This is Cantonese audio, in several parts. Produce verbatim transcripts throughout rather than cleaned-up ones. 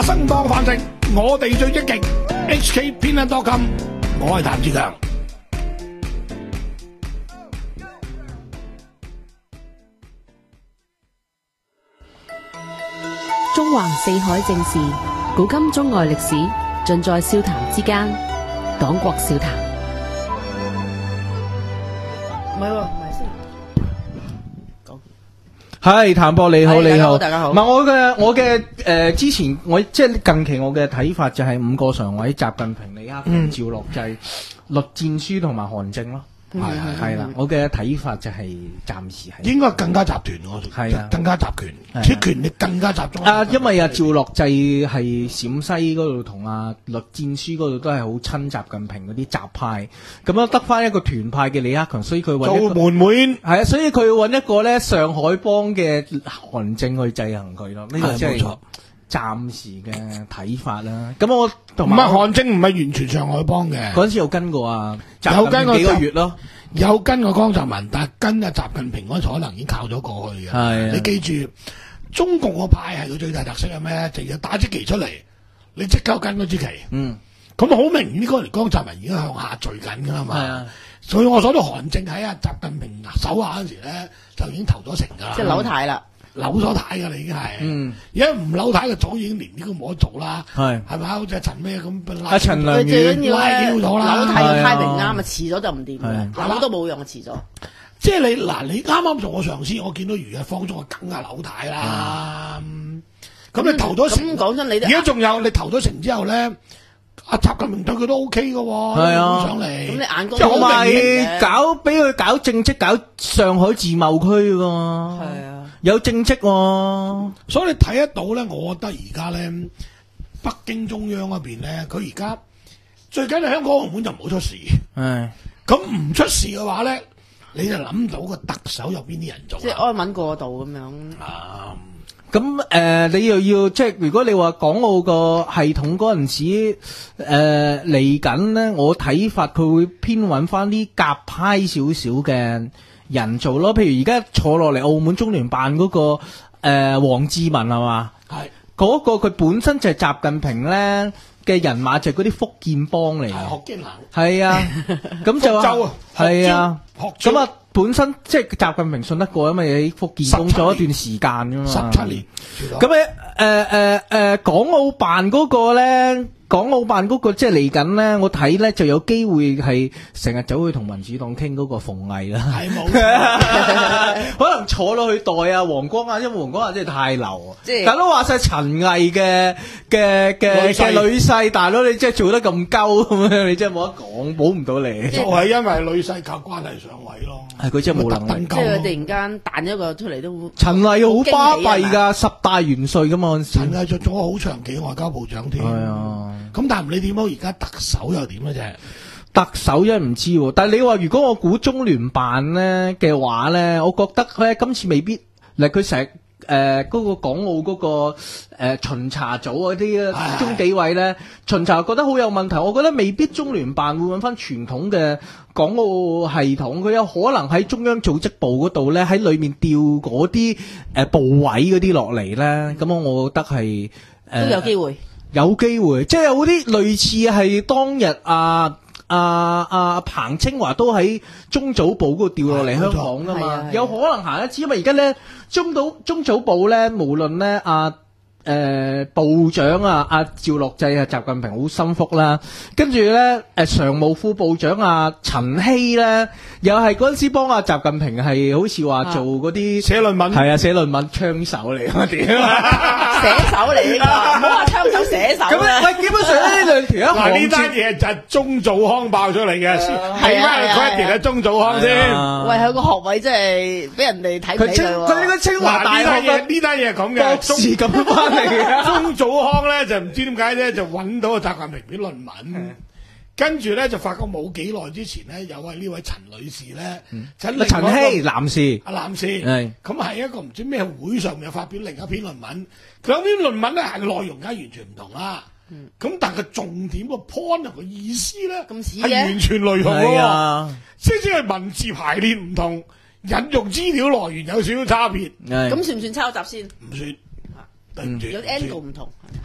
生當飯食，我哋最積極。H K 偏袒多金，我係譚志強。 中橫四海正事，古今中外歷史，盡在笑談之間。黨國笑談。 唔係喎，唔係先講。 係譚博你好， 係你好， 大家好。 唔係我嘅我嘅誒，之前我即係近期我嘅睇法就係五個常委：習近平、李克強、 嗯趙樂際、栗戰書同埋韓正咯。 係係係啦，我嘅睇法就係暫時係應該更加集團我係啊更加集權，啲權力更加集中。 啊，因為阿趙樂際係陝西嗰度同阿栗戰書嗰度都係好親習近平嗰啲習派，咁樣得翻一個團派嘅李克強，所以佢揾一個做門面係啊，所以佢要揾一個咧上海幫嘅韓正去制衡佢咯，呢個即係暫時嘅睇法啦。咁我同唔埋係韓正唔係完全上海幫嘅， 嗰陣時有跟過啊， 有跟過幾個月咯， 有跟過江澤民，但係跟阿習近平嗰陣可能已經靠咗過去嘅。 係啊你記住，中共個派係佢最大特色係咩？就要打支旗出嚟，你即刻跟嗰支旗。 嗯， 咁好明顯，嗰年江澤民已經向下墜緊㗎啦嘛。 係啊， 所以我所到韓正喺阿習近平手下嗰陣時咧，就已經投咗成㗎啦。 即係扭軚啦， 扭咗軚㗎啦，已經係。 嗯， 而家唔扭軚嘅早已經連呢個冇得做啦。 係係咪啊？好似阿陳咩咁拉阿陳良佢最緊宇要咧拉扭咗啦軚嘅 timing 啱啊，遲咗就唔掂係嘅，扭都冇用，遲咗。 即係你嗱，你啱啱做我上司，我見到如日方中，我梗係扭軚啦。咁你投咗成， 咁講真，你而家仲有你投咗成之後咧，阿習近平對佢都 O K 嘅喎， 係啊上嚟。 咁你眼光即係好同埋明顯嘅搞俾佢搞政績，搞上海自貿區㗎嘛， 係啊。 有政績喎。 所以你睇得到咧，我覺得而家咧，北京中央嗰邊咧，佢而家最緊要香港澳門就唔好出事。 係咁唔出事嘅話咧，你就諗到個特首有邊啲人做即係啊？ 安穩過渡咁樣。 啊咁誒、呃，你又要即係如果你話港澳個系統嗰陣時誒嚟緊咧，我睇法佢會偏揾翻啲鴿派少少嘅人做咯。譬如而家坐落嚟澳門中聯辦嗰、那個誒、呃、黃志文係嘛？ 係嗰、個佢本身就係習近平咧嘅人馬，就係嗰啲福建幫嚟係嘅。 學經行， 係啊，咁就福州啊係啊， 學招咁啊，本身即係習近平信得過，因為喺福建工作一段時間噶嘛， 十七年。 咁咧，誒誒誒，港澳辦嗰個咧，港澳辦嗰個即係嚟緊咧，我睇咧就有機會係成日走去同民主黨傾嗰個馮毅啦， 係冇錯可能坐落去代啊黃光亞，因為黃光亞真係太流啊， 即係大佬話晒陳毅嘅嘅嘅女婿嘅女婿，大佬你真係做得咁鳩咁樣，你真係冇得講，保唔到你。 就係因為女婿靠關係上位咯。 係佢真係冇能力即係佢突然間彈咗個出嚟都好。 陳毅好巴閉㗎。 噶，十大元帥噶嘛嗰陣時。 陳毅做咗好長期外交部長添。 係啊， 咁但係唔理點好，而家特首又點嘅啫？ 特首真係唔知喎，但係你話如果我估中聯辦咧嘅話咧，我覺得咧今次未必，嗱佢成日誒嗰個港澳嗰、個誒、呃、巡查組嗰啲係中紀委咧巡查覺得好有問題，我覺得未必中聯辦會揾翻傳統嘅港澳系統，佢有可能喺中央組織部嗰度咧喺裏面調嗰啲誒部委嗰啲落嚟咧，咁我覺得係誒、呃、 都有機會。 有機會，即係有啲類似係當日啊啊啊彭清華都喺中組部嗰度調落嚟香港噶嘛， 係啊係啊有可能行一次，因為而家咧中組中組部咧，無論咧啊誒、呃、部長啊阿趙樂際啊習近平好心腹啦，跟住咧誒常務副部長啊陳希咧，又係嗰陣時幫阿習近平係好似話做嗰啲寫論文係啊寫論文槍手嚟啊屌！ 寫手嚟㗎，唔好話槍手寫手咁啦。 喂，基本上呢兩條一嗱行呢單嘢就係鍾祖康爆出嚟嘅，係係啊翻係啊佢一條係鍾祖康先。 喂，佢個學位真係俾人哋睇唔佢清起佢喎。 佢呢個清華嗱大學呢單嘢嘅呢單嘢係咁博嘅， 士咁翻嚟嘅。 鍾祖康咧就唔知點解咧就揾到個習近平啲論文，跟住咧就發覺冇幾耐之前咧有位呢位陳女士咧，就另外一個陳希男士阿男士， 係咁係一個唔知咩會上面發表另一篇論文，佢有篇論文咧係內容梗係完全唔同啦。咁但係重點個 point 同個意思咧咁似嘅係完全雷同係喎， 啊， 即係文字排列唔同，引用資料來源有少少差別， 係咁算唔算抄襲先？ 唔算，對唔住， 有啲 angle 唔同。 係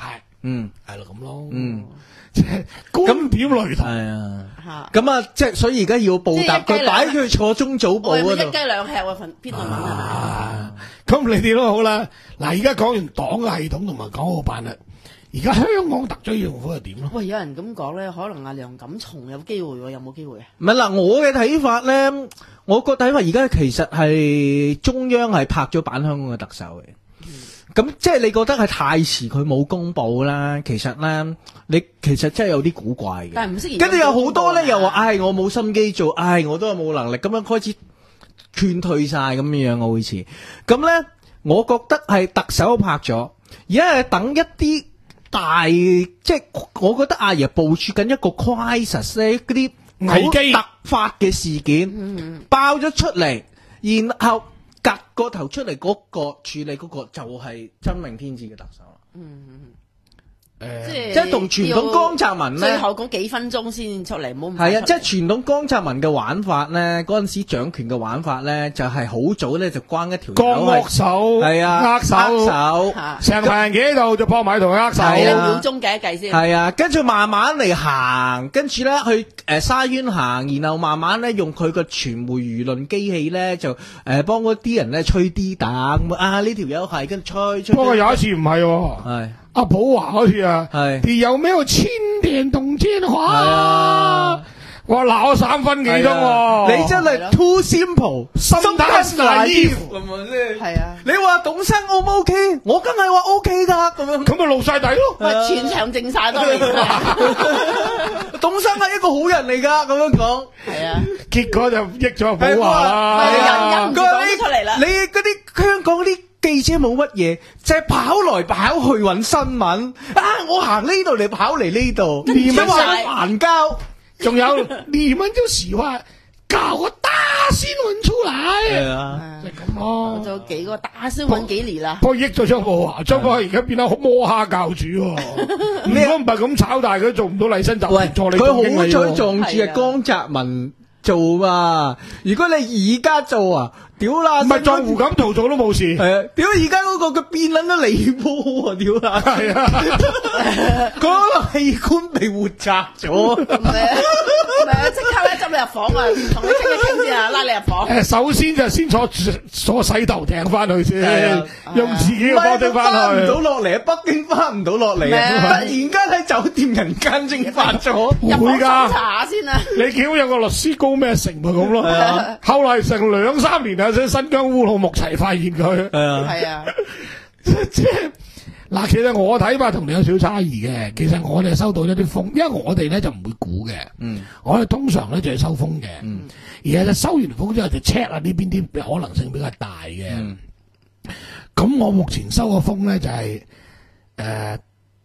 嗯， 係咯咁咯， 嗯， 即係觀點雷同。 係啊。 嚇。 咁啊，即係所以而家要報答佢， 即係一雞兩擺佢坐中早報我係咪嗰度。 一雞兩吃喎份篇論文係咪？ 啊，咁你哋都好啦。嗱，而家講完黨嘅系統同埋港澳辦啦，而家香港特區政府係點咯？ 喂，有人咁講咧，可能阿梁錦松有機會喎，有冇機會啊？ 唔係嗱，我嘅睇法咧，我個睇法而家其實係中央係拍咗板香港嘅特首嘅。咁即係你覺得係太遲，佢冇公佈啦。其實咧，你其實真係有啲古怪嘅。 但係唔適宜。 跟住有好多咧，又話：唉，我冇心機做，唉，我都係冇能力，咁樣開始勸退晒咁樣樣，我好似咁咧。我覺得係特首拍咗，而家係等一啲大，即係我覺得阿爺部署緊一個 crisis 咧，嗰啲危機突發嘅事件、嗯、爆咗出嚟，然後夾個頭出嚟嗰個處理嗰個就係真命天子嘅特首啦。 嗯， 誒， 即即係同傳統江澤民咧， 最後嗰幾分鐘先出嚟，唔好唔係啊！即係傳統江澤民嘅玩法咧，嗰陣時掌權嘅玩法咧，就係好早咧就關一條江握手， 係啊， 握手， 握手， 成排人企喺度就撲埋同佢握手， 係兩啊秒鐘計一計先。 係啊，跟住慢慢嚟行，跟住咧去誒沙灣行，然後慢慢咧用佢個傳媒輿論機器咧就誒幫嗰啲人咧吹啲膽啊！呢條友係跟住吹吹。 不過有一次唔係喎， 係阿寶華嗰次啊， 係你有沒有欽點動電話？ 係啊， 我鬧咗三分幾鐘喎， 你真係 too simple，sometimes naive 咁啊先。 係啊， 你話董生 O 唔 OK？我梗係話 OK 噶，咁樣咁咪露晒底咯。 喂，全場靜晒當然。 董生係一個好人嚟噶，咁樣講。 係啊， 結果就益咗寶華啦。 係啊啊忍唔住講出嚟啦你嗰啲香港嗰啲記者冇乜嘢，就係跑來跑去揾新聞。啊，我行呢度嚟跑嚟呢度， 你們話我煩交。 仲有你們就喜歡搞個大新聞出嚟， 係啊， 就咁咯。 做幾個大新聞幾年啦。 不過益咗張寶華，張寶華而家變得好摸蝦教主喎。如果唔係咁炒大，佢做唔到麗新集團助理佢總經理喎。 好彩撞住係江澤民做嘛。如果你而家做啊，屌啦！ 唔係撞胡錦濤做都冇事。 係啊，屌而家嗰個佢變撚咗離譜啊！屌啦， 係啊， 嗰個器官被活摘咗。 唔係啊，唔係啊，即刻咧執你入房啊，同你傾一傾先啊，拉你入房。 誒，首先就先坐坐洗頭艇翻去先，用自己嘅方式翻翻唔去。 到落嚟啊！北京翻唔到落嚟啊！突然間喺酒店人間蒸發咗。 入房會㗎審查下先啊。 你見有個律師高咩成咪咁咯？後來成兩三年啊，先新疆烏魯木齊發現佢。 係啊， 係啊， 即係嗱，其實我睇法同你有少少差異嘅。其實我哋收到一啲風，因為我哋咧就唔會估嘅。 嗯， 我哋通常咧就係收風嘅。 嗯， 而係就收完風之後就 check 下呢邊啲可能性比較大嘅。 嗯， 咁我目前收嘅風咧就係、是、誒、呃，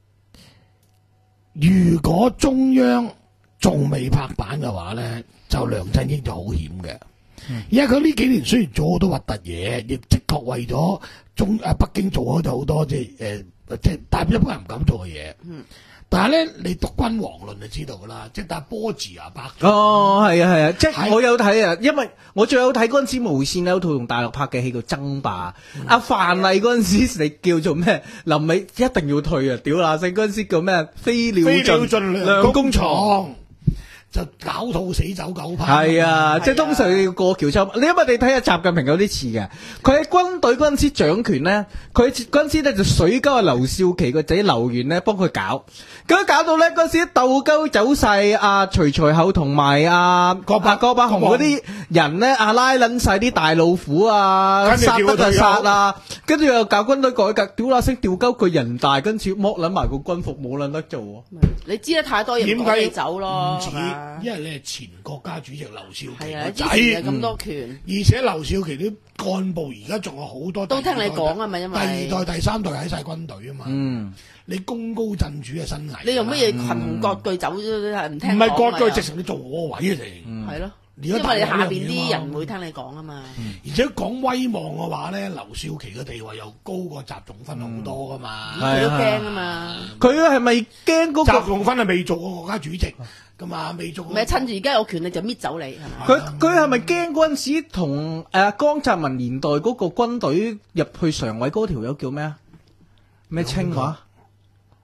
如果中央仲未拍板嘅話咧，就梁振英就好險嘅。因為佢呢幾年雖然做好多核突嘢，亦的確為咗中誒北京做開咗好多即係誒即係但係一般人唔敢做嘅嘢。嗯，但係咧你讀君王論就知道噶啦，即係但係波字啊拍。 哦，係啊，係啊，即係係我有睇啊，因為我最有睇嗰陣時無線有套同大陸拍嘅戲叫《爭霸》，阿范麗嗰陣時你叫做咩？臨尾一定要退啊！屌嗱聲嗰陣時叫咩？飛鳥飛鳥盡盡良弓床。 床。就搞到死走狗烹。 係啊，即係通常要過橋抽。你因為你睇下習近平有啲似嘅，佢喺軍隊嗰陣時掌權咧，佢嗰陣時咧就水溝啊劉少奇個仔劉源咧幫佢搞，咁搞到咧嗰陣時鬥鳩走晒阿徐才厚同埋阿郭伯郭伯雄嗰啲人咧，阿拉撚晒啲大老虎啊，殺得就殺啊，跟住又搞軍隊改革，屌啦聲調鳩佢人大，跟住剝撚埋個軍服冇撚得做。 你知得太多嘢， 點解你走咯？ 因為你係前國家主席劉少奇係啊， 個之前仔， 有咁多權， 而且劉少奇啲幹部而家仲有好多都聽你講啊嘛，因為第二代、第三代喺晒軍隊啊嘛。 嗯， 你功高震主嘅生涯， 你用乜嘢群雄割據走咗係唔聽？ 唔係割據，直情你做我位啊！你係咯， 因因為你下邊啲人唔會聽你講啊嘛。 而且講威望嘅話咧，劉少奇嘅地位又高過習仲勳好多噶嘛。 佢都驚啊嘛。 佢係咪驚嗰個？ 習仲勳係未做過國家主席噶嘛，未做過。 咪趁住而家有權力就搣走你係咪？ 佢佢係咪驚嗰陣時同誒江澤民年代嗰個軍隊入去常委嗰條友叫咩啊？咩清華？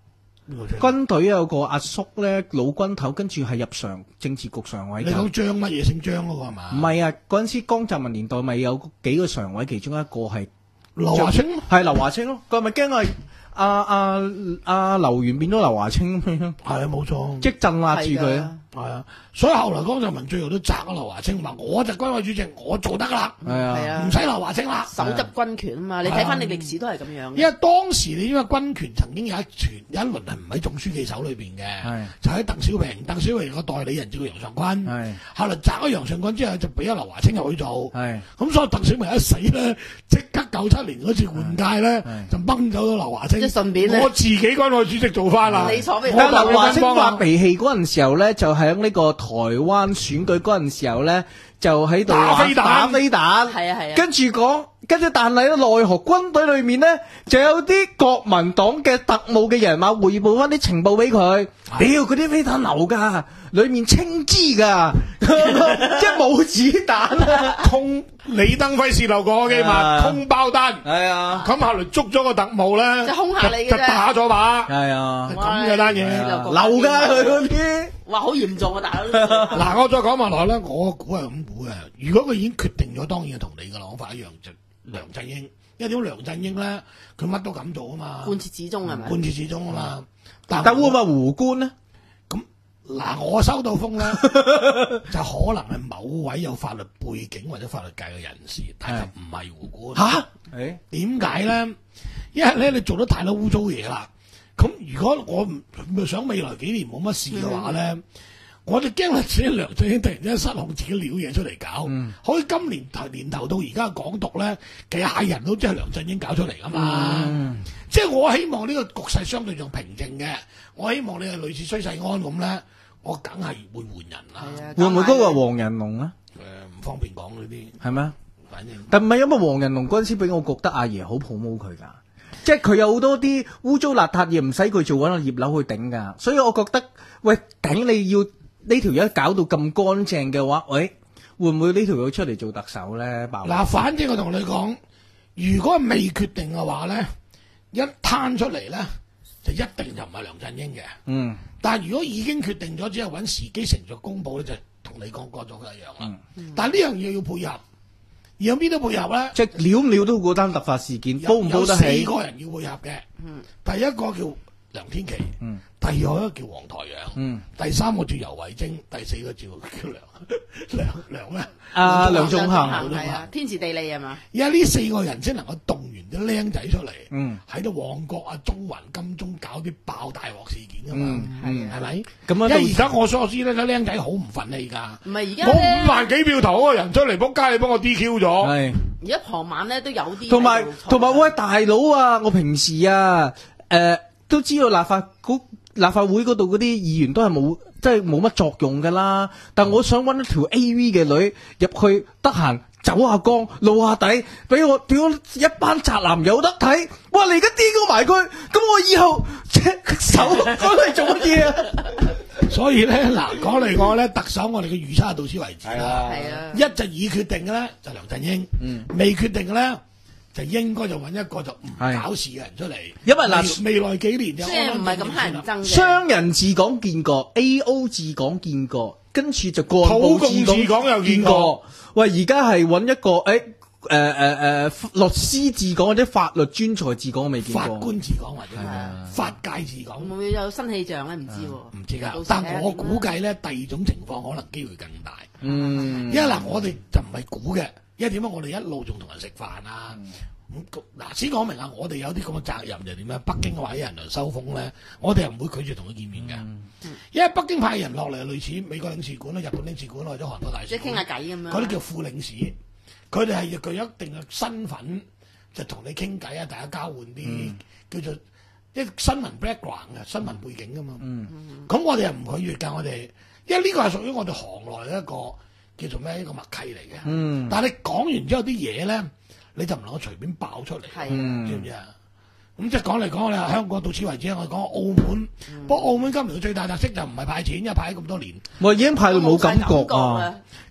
軍隊有個阿叔咧，老軍頭，跟住係入常政治局常委㗎。 你講張乜嘢姓張嗰個係嘛？ 唔係啊，嗰陣時江澤民年代咪有幾個常委，其中一個係劉華清， 係劉華清咯。佢咪驚係阿阿阿劉源變咗劉華清咁樣？ 係啊，冇錯， 即係鎮壓住佢啊！ 係啊，所以後來江澤民最後都責咗劉華清話：我就軍委主席，我做得㗎啦， 係啊， 係啊唔使劉華清啦。 手執軍權啊嘛，你睇翻你歷史都係咁樣嘅。 因為當時你因為軍權曾經有一團有一輪係唔喺總書記手裏邊嘅， 係就喺鄧小平，鄧小平個代理人叫楊尚昆， 係後來擲咗楊尚昆之後就俾咗劉華清入去做， 係咁所以鄧小平一死咧，即刻九七年嗰次換屆咧係就掹走咗劉華清， 即係順便咧我自己軍委主席做翻啦。 你所謂但係劉華清幫發脾氣嗰陣時候咧，就喺呢個台灣選舉嗰陣時候咧，就喺度打飛彈打飛彈， 係啊係啊跟住講，跟住但係咧，奈何軍隊裏面咧就有啲國民黨嘅特務嘅人馬匯報翻啲情報俾佢，屌嗰啲飛彈流㗎，裏面青枝㗎，即係冇子彈啊！ 空李登輝泄露過嘅機密， 啊空包單。 係啊， 咁後來捉咗個特務咧， 即係兇下你嘅啫就打咗把， 係啊， 咁嘅單嘢。 哇流㗎佢嗰啲。 哇，好嚴重啊，大佬！ 嗱，我再講埋落咧，我估係咁估嘅。如果佢已經決定咗，當然同你嘅諗法一樣，就梁振英。因為點梁振英咧，佢乜都敢做啊嘛， 貫徹始終係咪？ 貫徹始終啊嘛。但但會唔會胡官咧？ 咁嗱，我收到風咧，就可能係某位有法律背景或者法律界嘅人士，但係就唔係胡官。 吓？誒， 點解咧？因為咧，你做得太多污糟嘢啦。咁如果我唔唔想未來幾年冇乜事嘅話咧，嗯、我就驚自己梁振英突然之間失控，自己撩嘢出嚟搞。 嗯、 可以今年頭年頭到而家港獨咧，幾廿人都即係梁振英搞出嚟噶嘛。 嗯、 即係我希望呢個局勢相對上平靜嘅，我希望你係類似崔世安咁咧，我梗係會換人啦。 會唔會嗰個黃仁龍啊？ 誒、呃，唔方便講呢啲， 係咩？ 反正但唔係因為黃仁龍嗰陣時俾我覺得阿爺好 promote 佢㗎。即係佢有好多啲污糟邋遢嘢唔使佢做，揾個葉劉去頂㗎，所以我覺得喂，頂你要呢條友搞到咁乾淨嘅話，喂，會唔會呢條友出嚟做特首咧？ 嗱，反正我同你講，如果未決定嘅話咧，一攤出嚟咧，就一定就唔係梁振英嘅。 嗯， 但係如果已經決定咗，只係揾時機成熟公佈咧，就同你講過咗一樣啦。 嗯、 但係呢樣嘢要配合。而有邊都配合咧？ 即係料唔料到嗰單突發事件，煲唔煲得起？ 有四個人要配合嘅。嗯，第一個叫梁天琦。嗯，第二個叫黃台仰。嗯，第三個叫游蕙禎，第四個叫叫梁梁梁咩？ 啊，梁頌恆係啊，天時地利係嘛？ 而家呢四個人先能夠動員啲僆仔出嚟。 嗯， 喺度旺角啊、中環、金鐘搞啲爆大鑊事件㗎嘛。 嗯， 係咪？ 咁因為而家我所知咧，啲僆仔好唔忿氣㗎。 唔係而家我五萬幾票投嗰個人出嚟，仆街你幫我 D Q 咗。 係。 而家傍晚咧都有啲， 同埋同埋喂大佬啊！我平時啊，誒、呃、都知道立法局立法會嗰度嗰啲議員都係冇即係冇乜作用噶啦。但我想揾一條 A V 嘅女入去，得閒走下光露下底，俾我俾我一班宅男有得睇。哇！你而家 D Q 埋佢，咁我以後手攞嚟做乜嘢啊？ 所以咧，嗱講嚟講咧，特首我哋嘅預測到此為止啦。 係啊， 一就已決定嘅咧就梁振英，嗯、未決定嘅咧就應該就揾一個就唔搞事嘅人出嚟。 因為嗱， 未來幾年就即係唔係咁乞人憎嘅。 商人治港見過 ，A O 治港見過，跟住就幹土部共治港又見過。 喂，而家係揾一個誒。誒誒誒，律師治港或者法律專才治港，我未見過。 法官治港或者係法界治港， 會唔會有新氣象咧？唔知喎。 唔知㗎，但我估計咧，第二種情況可能機會更大。 嗯， 因為嗱，我哋就唔係估嘅，因為點解我哋一路仲同人食飯啊？咁嗱，先講明啊，我哋有啲咁嘅責任就點咧？北京話啲人嚟收風咧，我哋係唔會拒絕同佢見面嘅。因為北京派人落嚟，類似美國領事館啦、日本領事館或者韓國大使， 即係傾下偈咁樣。 嗰啲叫副領事。佢哋係具有一定嘅身份，就同你傾偈啊，大家交換啲、嗯、叫做一新聞 background 嘅新聞背景噶嘛。咁、嗯、我哋又唔拒絕㗎，我哋因為呢個係屬於我哋行內一個叫做咩一個默契嚟嘅。嗯、但係你講完之後啲嘢咧，你就唔能夠隨便爆出嚟， 嗯、 知唔知啊？咁即係講嚟講去，香港到此為止，我哋講澳門。不過、嗯、澳門今年嘅最大特色就唔係派錢，因為派咗咁多年， 我已經派到冇感覺啊！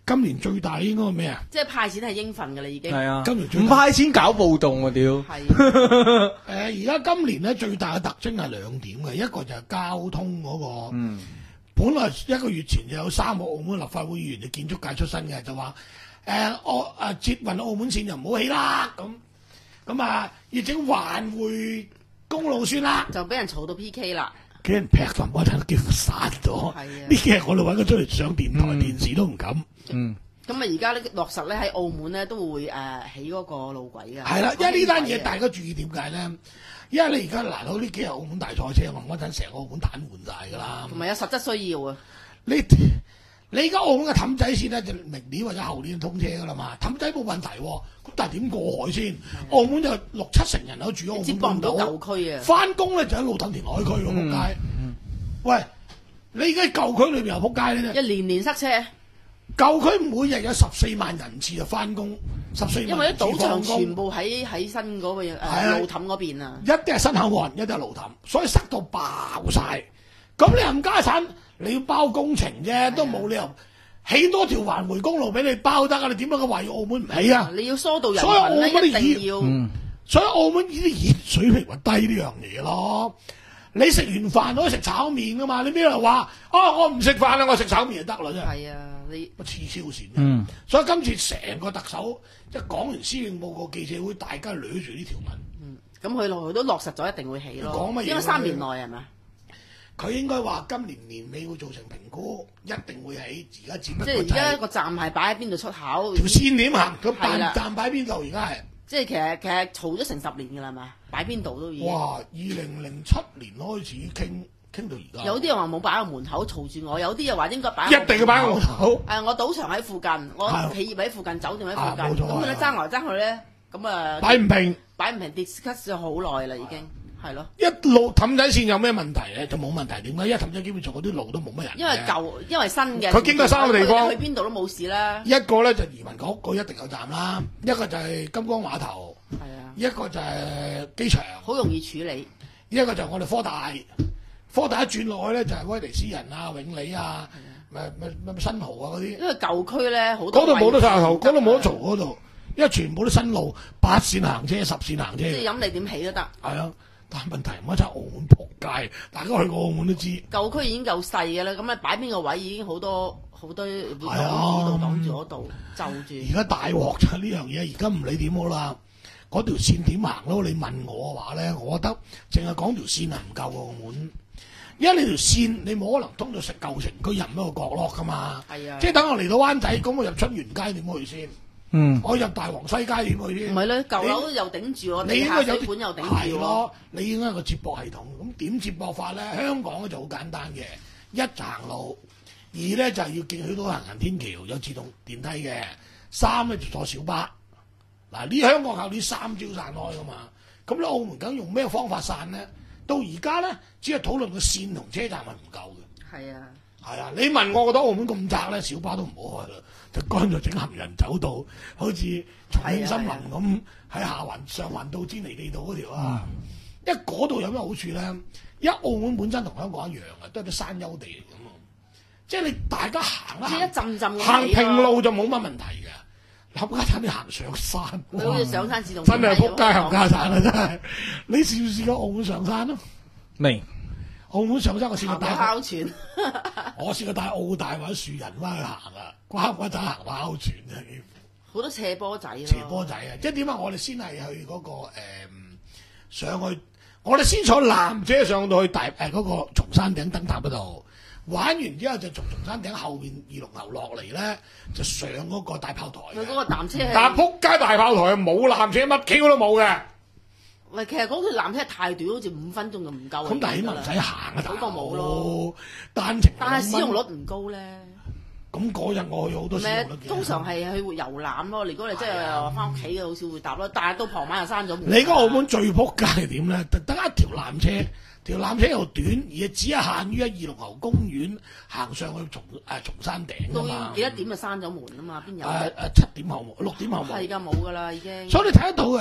今年最大應該係咩啊？ 即係派錢係應份㗎啦，已經。 係啊， 今年最唔派錢搞暴動啊！屌， 係誒而家今年咧最大嘅特徵係兩點嘅，一個就係交通嗰、個。 嗯， 本來一個月前就有三個澳門立法會議員嘅建築界出身嘅，就話誒我誒捷運澳門線就唔好起啦，咁咁啊要整環迴公路算啦， 就俾人嘈到 P K 啦。 俾人劈冧嗰陣都幾乎散咗。 係啊呢幾日我哋揾佢出嚟上電台、 嗯電視都唔敢。 嗯， 咁啊，而家咧落實咧喺澳門咧都會誒起嗰個路軌㗎。 係啦，因為呢單嘢大大家注意點解咧？因為你而家嗱到呢幾日澳門大賽車運嗰陣，成個澳門癱瘓晒㗎啦。 同埋有實質需要啊。 你你而家澳門嘅氹仔線咧，就明年或者後年通車㗎啦嘛。氹仔冇問題喎，咁但係點過海先？澳門就六七成人口住喺澳接駁唔到門半島， 舊區啊。 翻工咧就喺路氹填海區喎，仆街。喂，你而家舊區裏邊又仆街咧？ 一年年塞車， 舊區每日有十四萬人次就翻工，十四因為啲萬人次賭場放工。 全部喺喺新嗰個係啊誒路氹嗰邊啊。 一啲係新口岸，一啲係路氹，所以塞到爆晒。咁你冚家產，你要包工程啫，都冇理由起多條環迴公路俾你包得啊！你點解佢話要澳門唔起啊？ 你要疏導人所以澳群咧，一門啲定要。 嗯， 所以澳門呢啲熱水平咪低呢樣嘢咯。你食完飯可以食炒面噶嘛？你邊度話啊？我唔食飯啦，我食炒面就得啦，真係。 係啊，你乜黐超線？ 嗯， 所以今次成個特首一講完施政報告記者會，大家捋住呢條文。 咁佢落去都落實咗，一定會起咯。 講乜嘢應該三年內係咪？ 佢應該話今年年尾會做成評估，一定會起。而家只不即係而過就係家個站係擺喺邊度出口？ 條線點行，佢係啦辦站擺邊度？而家係即係其實其實嘈咗成十年㗎啦，係咪？擺邊度都已經。 哇！二零零七年開始傾傾到而家， 有啲人話冇擺喺門口嘈住我，有啲又話應該擺喺一定要擺喺門口。 誒，我賭場喺附近，我係企業喺附近，酒店喺啊冇錯附近，咁佢咧爭來爭去咧，咁啊擺唔平， 擺唔平 discuss 咗好耐啦，已經係咯。 一路氹仔線有咩問題咧？就冇問題。點解？因為氹仔基本上嗰啲路都冇乜人嘅。 因為舊，因為新嘅。 佢經過三個地方去邊度都冇事啦。 一個咧就移民局，佢一定有站啦；一個就係金光碼頭， 係啊， 一個就係機場， 好容易處理。 一個就係我哋科大。科大一轉落去咧就係威尼斯人啊、永利啊、咩咩咩新濠啊嗰啲。 因為舊區咧好多嗰度冇得晒頭，嗰度冇得嘈， 嘈嗰度，因為全部都新路，八線行車、十線行車。 即係飲你點起都得。 係啊，但係問題唔係真係澳門仆街，大家去過澳門都知。 舊區已經夠細嘅啦，咁咧擺邊個位已經好多好多會擋住係啊呢度擋住嗰度，就住。 而家大鑊就係呢樣嘢，而家唔理點好啦，嗰條線點行咯？你問我嘅話咧，我覺得淨係講條線係唔夠澳門，因為你條線你冇可能通到食舊城區任一個角落噶嘛。 係啊， 即係等我嚟到灣仔，咁我入春園街點去先？ 嗯， 我入大王西街點去先？ 唔係咧，舊樓又頂住我，地下你應該有水管又頂係住我。 咯，你應該有個接駁系統。咁點接駁法咧？香港咧就好簡單嘅，一就行路，二咧就係要見許多行人天橋有自動電梯嘅，三咧就坐小巴。嗱，呢香港靠呢三招散開噶嘛。咁你澳門梗用咩方法散咧？到而家咧，只係討論個線同車站係唔夠嘅。 係啊， 係啊，你問我覺得澳門咁窄咧，小巴都唔好開啦，就乾脆整行人走道，好似重慶森林咁喺下環上環道堅尼地道嗰條啊。因為嗰度有咩好處咧？因為澳門本身同香港一樣嘅，都係啲山丘地嚟嘅嘛。即係你大家行一即係一陣陣咁行起咯平路就冇乜問題嘅。冚家產你行上山， 佢好似上山自動真係撲街冚冚家產啊！真係，你試唔試過澳門上山咯？ 未， 澳門上山我試過行帶到哮喘， 我試過帶澳大或者樹人翻去行啊，瓜瓜仔行跑船啊， 好多斜坡仔咯。 斜坡仔啊！即係點解我哋先係去嗰、個、嗯、上去，我哋先坐纜車上到去大誒嗰、個松山頂燈塔嗰度，玩完之後就從松山頂後邊二龍喉落嚟咧，就上嗰個大炮台嘅。 佢嗰個纜車係， 但係撲街大炮台冇纜車，乜 Q 都冇嘅。 喂，其實嗰條纜車太短，好似五分鐘就唔夠。 咁但係起碼唔使行啊，大嗰個冇咯。 佬單程但係使用率唔高咧。 咁嗰日我去好多使用率咩？ 嘅通常係去遊覽咯。如果你真係話翻屋企嘅，好少會搭咯。但係到傍晚就閂咗門。 你而家澳門最撲街係點咧？得得一條纜車，條纜車又短，而只係限於喺二龍喉公園行上去松誒松山頂到㗎嘛。 幾多點就閂咗門啊嘛？邊有？ 誒誒七點後冇，六點後冇。 係㗎，冇㗎啦，已經。 所以你睇得到嘅，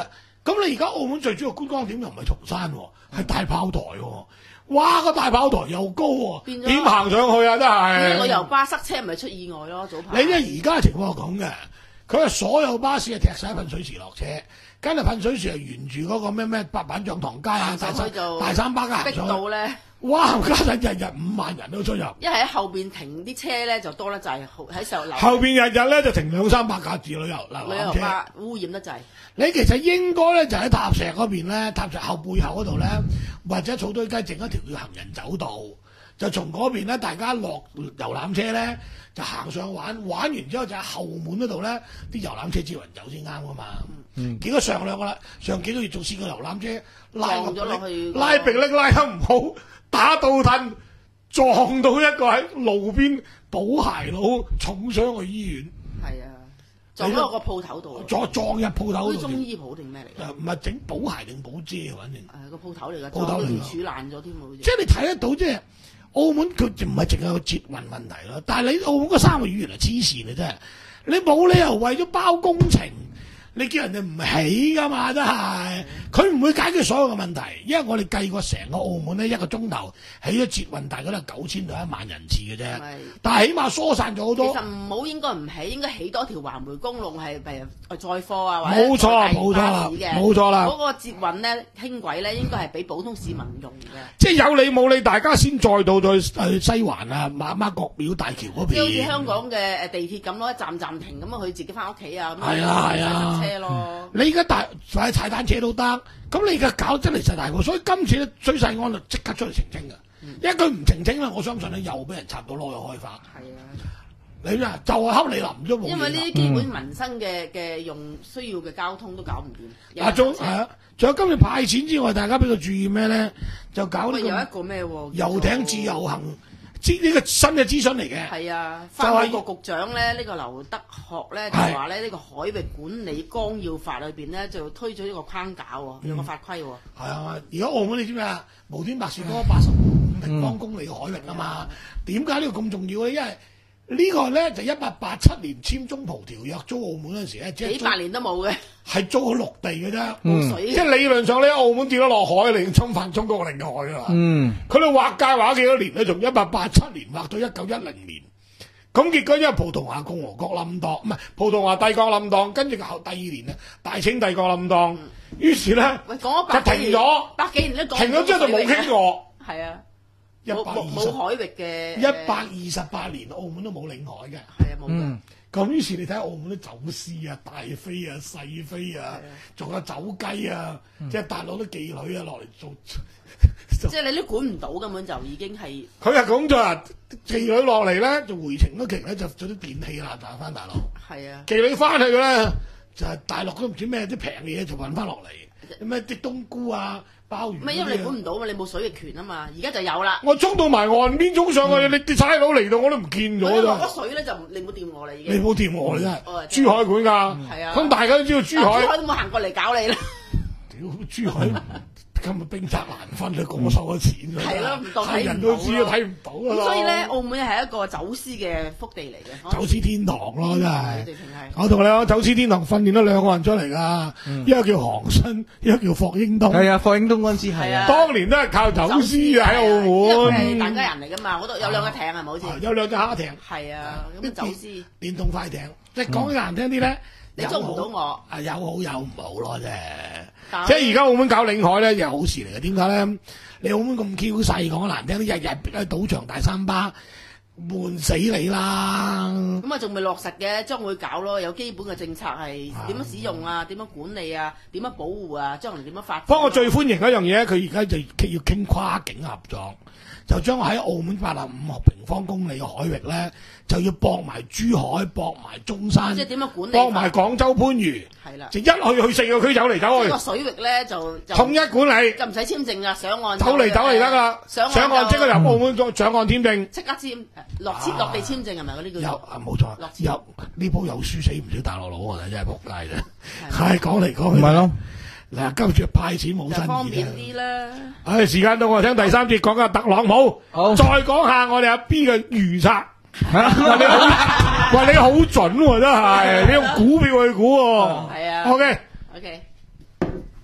咁你而家澳門最主要觀光點又唔係松山喎，係大炮台喎。哇！個大炮台又高喎， 變咗點行上去啊？真係旅遊巴塞車咪出意外咯，早排。 你咧而家嘅情況係咁嘅，佢係所有巴士係踢晒喺噴水池落車，跟住噴水池係沿住嗰個咩咩八板象塘街啊、大三上去就大三巴街行逼上去。 到咧， 哇！家陣日日五萬人都出入， 一係喺後邊停啲車咧就多得滯，喺上樓後邊日日咧就停兩三百架自旅遊嗱旅遊纜車。 巴污染得滯。 你其實應該咧就喺塔石嗰邊咧，塔石後背後嗰度咧，或者草堆街整一條叫行人走道，就從嗰邊咧大家落遊覽車咧就行上玩，玩完之後就喺後門嗰度咧啲遊覽車接人走先啱噶嘛。嗯，結果上兩個啦，上幾個月仲試過遊覽車拉撞咗落去拉迫力拉得唔好，打倒褪撞到一個喺路邊倒鞋佬，重傷去醫院。 係啊，撞咗落個鋪頭度， 撞撞入鋪頭好似嗰度添。 中醫鋪定咩嚟㗎？ 誒唔係整補鞋定補遮，反正。 誒個鋪頭嚟㗎， 鋪頭嚟㗎撞到條柱爛咗添喎，好似即係你睇得到，即係澳門佢唔係淨係個捷運問題咯。但係你澳門嗰三個語言係黐線嘅真係，你冇理由為咗包工程，你叫人哋唔起㗎嘛，真係。佢唔會解決所有嘅問題，因為我哋計過成個澳門呢，一個鐘頭起咗捷運大概都係九千到一萬人次嘅啫。 係但係起碼疏散咗好多。 其實唔好應該唔起，應該起多條環迴公路係譬如載貨啊，或者冇錯啦載大冇錯啦巴士嘅冇錯啦嗰個捷運咧輕軌咧應該係俾普通市民用嘅。 即係有理冇理，大家先載到去去西環啊、媽媽國廟大橋嗰即係好似邊。 香港嘅誒地鐵咁咯，一站站停咁啊，佢自己翻屋企啊，咁係啊係啊塞車咯。 你而家大踩踩單車都得，咁你而家搞真係實大鑊，所以今次咧崔世安就即刻出嚟澄清㗎，因為佢唔澄清咧，我相信咧又俾人插到攞去開花。 係啊， 你啊就係恰你淋咗冇嘢㗎。 因為呢啲基本民生嘅嘅用需要嘅交通都搞唔掂。 啊，仲係係啊，仲有今日派錢之外，大家俾佢注意咩咧？就搞呢喂，有一個個咩喎？ 遊艇自由行，知呢個新嘅諮詢嚟嘅。 係啊， 就係發展局局長咧，呢個劉德學咧就話咧，呢個海域管理綱要法裏邊咧就推咗呢個框架喎，有個法規喎。 係啊，而家澳門你知咩啊？無端白事多八十五平方公里嘅海域啊嘛。點解呢個咁重要咧？因為呢個咧就一八八七年簽中葡條約租澳門嗰陣時咧，即係幾百年都冇嘅， 係租陸地嘅啫。 冇水嘅。 即係理論上咧，澳門跌咗落海，你已經侵犯中國領海㗎啦。 嗯， 佢哋劃界劃咗幾多年咧？從一八八七年劃到一九一零年。咁結果因為葡萄牙共和國冧檔，唔係葡萄牙帝國冧檔，跟住後第二年咧，大清帝國冧檔，於是咧喂，講咗就百幾年， 停咗， 百幾年都講唔到停咗之後就冇傾過。 係啊， 一百冇冇冇二海域嘅十一百二十八年，澳門都冇領海嘅。 係啊冇嘅。 嗯， 咁於是你睇澳門啲走私啊、大飛啊、細飛啊，仲有走雞啊，即係大陸啲妓女啊落嚟做。 即係你都管唔到，根本就已經係佢係講咗啊，妓女落嚟咧，就回程嗰期咧就做啲電器啦，就翻大陸。 係啊。 妓女翻去嘅咧，就係大陸都唔知咩啲平嘅嘢就運翻落嚟，咩啲冬菇啊、鮑魚嗰啲啊。 咩？因為你管唔到嘛，你冇水域權啊嘛，而家就有啦。 我衝到埋岸邊衝上去，你啲差佬嚟到我都唔見咗我一落咋。 咗水咧就唔你冇掂我啦已經。 你冇掂我你真哦係，珠海管㗎。 係啊咁大家都知道珠但海珠海都冇行過嚟搞你啦。 屌珠海今日兵窄難分，你講收咗錢㗎。 係咯唔當睇唔到係人都知都睇唔到㗎啦。 所以咧，澳門係一個走私嘅福地嚟嘅。 走私天堂咯，真係。 直情係。 我同你講，走私天堂訓練咗兩個人出嚟㗎，一個叫韓新，一個叫霍英東。 係啊，霍英東嗰陣時係係啊啊， 當年都係靠走私嘅喺澳因為門。 大家人嚟噶嘛，好多有兩個艇係咪好似？ 啊有兩隻蝦艇， 係啊，咁走私。 電動快艇。即係講得難聽啲咧， 你捉唔到我。 啊，有好有唔好咯，啫。 但即係而家澳門搞領海咧，又係好事嚟嘅。點解咧？你澳門咁 Q 細，講得難聽啲，日日喺賭場大三巴，悶死你啦！ 咁啊，仲未落實嘅，將會搞咯。有基本嘅政策係點樣使用啊？點樣管理啊？點樣保護啊？將來點樣發展啊？ 不過我最歡迎一樣嘢，佢而家就要傾跨境合作，就將喺澳門八十五平方公里嘅海域咧，就要駁埋珠海、駁埋中山， 即係點樣管理？ 駁埋廣州番禺， 係啦。 就一去去四個區走嚟走去， 呢個水域咧就就統一管理， 就唔使簽證噶，上岸走嚟走嚟得啦。 上上岸即刻入澳門做上岸簽證。 即刻簽落簽落地簽證係咪嗰啲叫做？ 有啊，冇錯落，簽有呢鋪又輸死唔少大陸佬啊！真係仆街啫。係講嚟講去， 唔係咯。 嗱，今次派錢冇新就方便意啲啦。 唉，時間到我聽第三節講下特朗普， 好再講下我哋阿 B 嘅預測。喂，你好，喂，你好準喎，真係，你用股票去估喎。 係啊。 OK。 OK。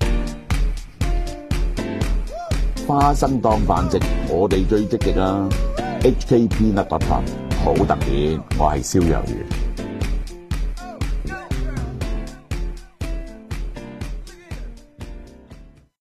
花生當飯食，我哋最積極啊！H K P Nut Butter 好特別，我係燒魷魚。